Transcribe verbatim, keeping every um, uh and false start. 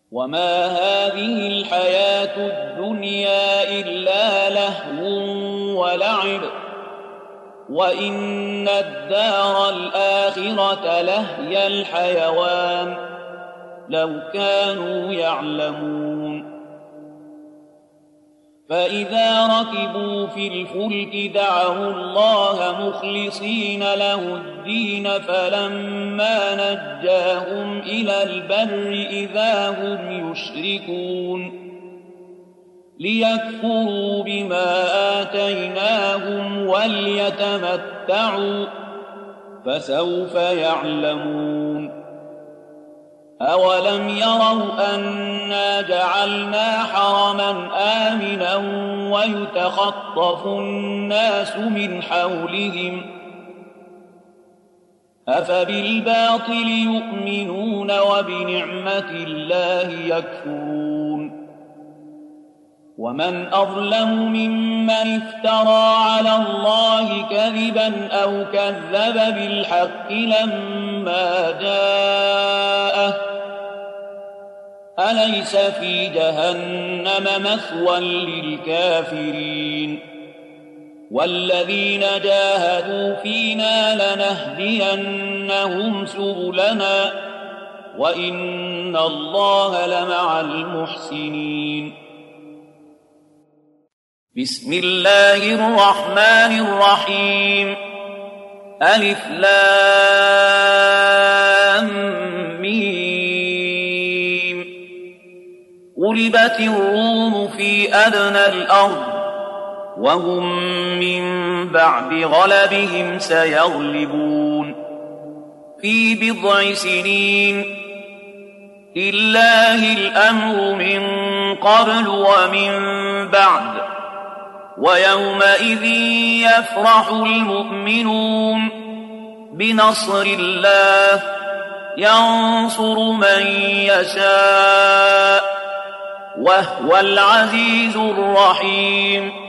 وما هذه الحياة الدنيا إلا لهو ولعب وإن الدار الآخرة لهي الحيوان لو كانوا يعلمون فإذا ركبوا في الفلك دعوا الله مخلصين له الدين فلما نجاهم إلى البر إذا هم يشركون ليكفروا بما آتيناهم وليتمتعوا فسوف يعلمون أولم يروا أنا جعلنا حرما آمنا ويتخطف الناس من حولهم أفبالباطل يؤمنون وبنعمة الله يكفرون ومن أظلم ممن افترى على الله كذبا أو كذب بالحق لما جاءه أليس في جهنم مثوى للكافرين والذين جاهدوا فينا لنهدينهم سبلنا وإن الله لمع المحسنين بسم الله الرحمن الرحيم ألف لام ميم غلبت الروم في أدنى الأرض وهم من بعد غلبهم سيغلبون في بضع سنين لله الأمر من قبل ومن بعد ويومئذ يفرح المؤمنون بنصر الله ينصر من يشاء وهو العزيز الرحيم